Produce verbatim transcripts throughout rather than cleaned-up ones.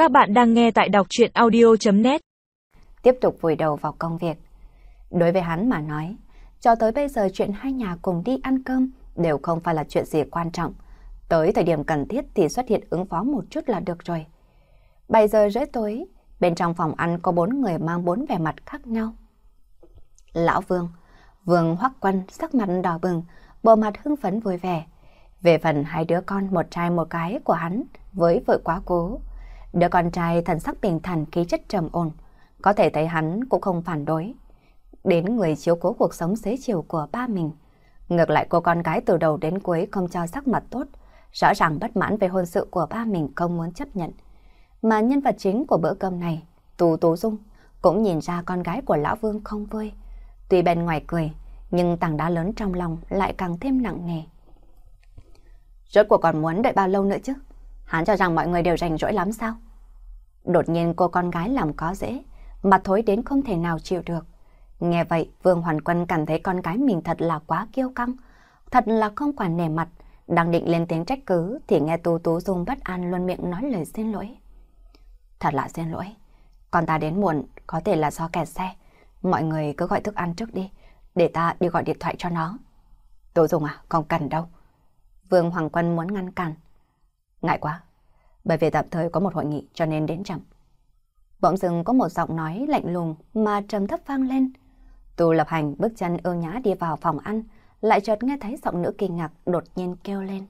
Các bạn đang nghe tại đọc truyện audio chấm net. Tiếp tục vùi đầu vào công việc. Đối với hắn mà nói, cho tới bây giờ chuyện hai nhà cùng đi ăn cơm đều không phải là chuyện gì quan trọng. Tới thời điểm cần thiết thì xuất hiện ứng phó một chút là được rồi. bảy giờ rưỡi tối, bên trong phòng ăn có bốn người mang bốn vẻ mặt khác nhau. Lão Vương, Vương Hoắc Quân sắc mặt đỏ bừng, bộ mặt hưng phấn vui vẻ. Về phần hai đứa con một trai một gái của hắn với vợ quá cố, đứa con trai thần sắc bình thản, khí chất trầm ổn, có thể thấy hắn cũng không phản đối đến người chiếu cố cuộc sống xế chiều của ba mình. Ngược lại cô con gái từ đầu đến cuối không cho sắc mặt tốt, rõ ràng bất mãn về hôn sự của ba mình, không muốn chấp nhận. Mà nhân vật chính của bữa cơm này, Tú Tú Dung, cũng nhìn ra con gái của Lão Vương không vui. Tuy bên ngoài cười, nhưng tảng đá lớn trong lòng lại càng thêm nặng nề. Rốt cuộc còn muốn đợi bao lâu nữa chứ? Hắn cho rằng mọi người đều rảnh rỗi lắm sao? Đột nhiên cô con gái làm có dễ, mặt thối đến không thể nào chịu được. Nghe vậy, Vương Hoàn Quân cảm thấy con gái mình thật là quá kiêu căng, thật là không quản nể mặt. Đang định lên tiếng trách cứ thì nghe Tú Tú Dung bất an luôn miệng nói lời xin lỗi. Thật là xin lỗi, con ta đến muộn có thể là do kẹt xe. Mọi người cứ gọi thức ăn trước đi, để ta đi gọi điện thoại cho nó. Tú Dung à, không cần đâu. Vương Hoàng Quân muốn ngăn cản. Ngại quá, bởi vì tạm thời có một hội nghị cho nên đến chậm. Bỗng dưng có một giọng nói lạnh lùng mà trầm thấp vang lên. Tu Lập Hành bước chân ưu nhã đi vào phòng ăn, lại chợt nghe thấy giọng nữ kinh ngạc đột nhiên kêu lên.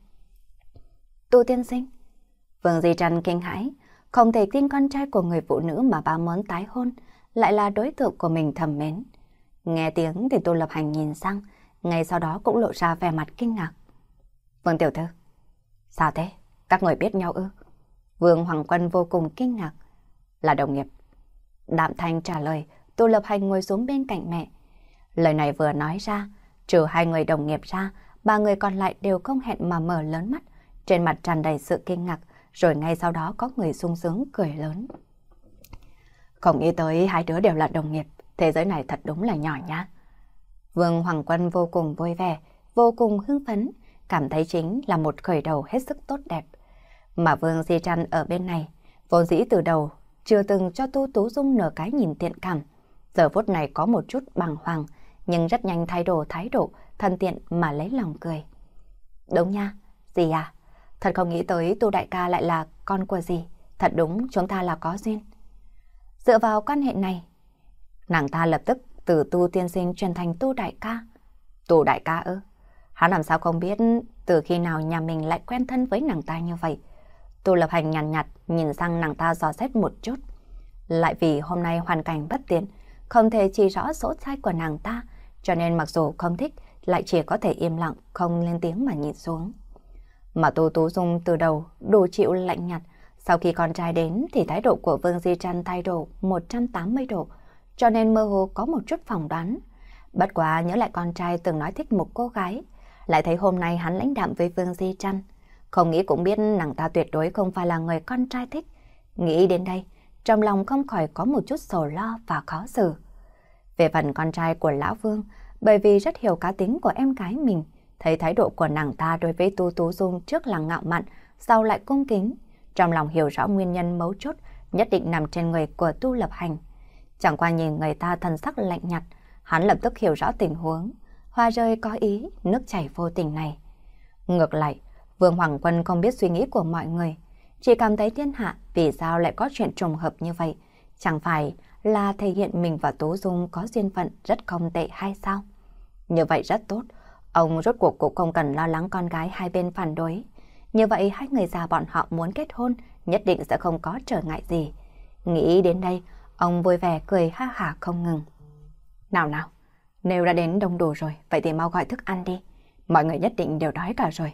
Tu tiên sinh. Vương Di Trần kinh hãi, không thể tin con trai của người phụ nữ mà bà muốn tái hôn lại là đối tượng của mình thầm mến. Nghe tiếng thì Tu Lập Hành nhìn sang, ngay sau đó cũng lộ ra vẻ mặt kinh ngạc. Vương tiểu thư, sao thế? Các người biết nhau ư? Vương Hoàng Quân vô cùng kinh ngạc. Là đồng nghiệp. Đạm Thanh trả lời. Tu Lập Hành ngồi xuống bên cạnh mẹ. Lời này vừa nói ra, trừ hai người đồng nghiệp ra, ba người còn lại đều không hẹn mà mở lớn mắt, trên mặt tràn đầy sự kinh ngạc, rồi ngay sau đó có người sung sướng cười lớn. Không nghĩ tới hai đứa đều là đồng nghiệp, thế giới này thật đúng là nhỏ nhá. Vương Hoàng Quân vô cùng vui vẻ, vô cùng hưng phấn, cảm thấy chính là một khởi đầu hết sức tốt đẹp. Mà Vương Di Trăn ở bên này, vốn dĩ từ đầu chưa từng cho Tu Tú Dung nửa cái nhìn thiện cảm, giờ phút này có một chút bàng hoàng, nhưng rất nhanh thay đổi thái độ thân thiện mà lấy lòng cười. Đúng nha, dì à, thật không nghĩ tới Tu đại ca lại là con của dì, thật đúng chúng ta là có duyên. Dựa vào quan hệ này, nàng ta lập tức từ Tu tiên sinh chuyển thành Tu đại ca. Tu đại ca ư? Hắn làm sao không biết từ khi nào nhà mình lại quen thân với nàng ta như vậy. Tu Lập Hành nhàn nhạt, nhạt nhìn sang nàng ta dò xét một chút. Lại vì hôm nay hoàn cảnh bất tiện, không thể chỉ rõ số sai của nàng ta, cho nên mặc dù không thích, lại chỉ có thể im lặng, không lên tiếng mà nhìn xuống. Mà Tu Tú Dung từ đầu đủ chịu lạnh nhạt, sau khi con trai đến thì thái độ của Vương Di Trăn thay đổi một trăm tám mươi độ, cho nên mơ hồ có một chút phỏng đoán. Bất quá nhớ lại con trai từng nói thích một cô gái, lại thấy hôm nay hắn lãnh đạm với Vương Di Trăn, không nghĩ cũng biết nàng ta tuyệt đối không phải là người con trai thích. Nghĩ đến đây, trong lòng không khỏi có một chút sầu lo và khó xử. Về phần con trai của Lão Vương, bởi vì rất hiểu cá tính của em gái mình, thấy thái độ của nàng ta đối với Tu Tú Dung trước là ngạo mạn, sau lại cung kính, trong lòng hiểu rõ nguyên nhân mấu chốt nhất định nằm trên người của Tu Lập Hành. Chẳng qua nhìn người ta thần sắc lạnh nhạt, hắn lập tức hiểu rõ tình huống, hoa rơi có ý, nước chảy vô tình này. Ngược lại, Vương Hoàng Quân không biết suy nghĩ của mọi người, chỉ cảm thấy thiên hạ vì sao lại có chuyện trùng hợp như vậy, chẳng phải là thể hiện mình và Tú Dung có duyên phận rất không tệ hay sao? Như vậy rất tốt, ông rốt cuộc cũng không cần lo lắng con gái hai bên phản đối. Như vậy hai người già bọn họ muốn kết hôn nhất định sẽ không có trở ngại gì. Nghĩ đến đây, ông vui vẻ cười ha hả không ngừng. Nào nào, nếu đã đến đông đủ rồi, vậy thì mau gọi thức ăn đi. Mọi người nhất định đều đói cả rồi.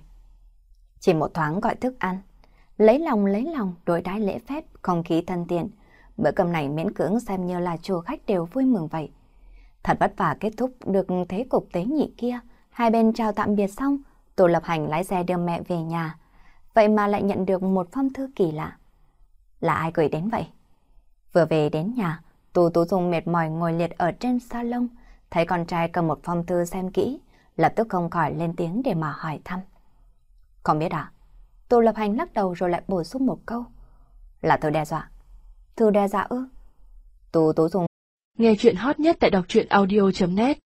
Chỉ một thoáng gọi thức ăn, lấy lòng lấy lòng, đối đãi lễ phép, không khí thân thiện. Bữa cơm này miễn cưỡng xem như là chủ khách đều vui mừng vậy. Thật vất vả kết thúc được thế cục tế nhị kia, hai bên chào tạm biệt xong, Tu Lập Hành lái xe đưa mẹ về nhà. Vậy mà lại nhận được một phong thư kỳ lạ. Là ai gửi đến vậy? Vừa về đến nhà, Tu Tú Dung mệt mỏi ngồi liệt ở trên salon, thấy con trai cầm một phong thư xem kỹ, lập tức không khỏi lên tiếng để mà hỏi thăm. Không biết à? Tu Lập Hành lắc đầu rồi lại bổ sung một câu. Là Thư đe dọa. Thư đe dọa ư? Tu Tú Dung. Nghe chuyện hot nhất tại đọc truyện audio chấm net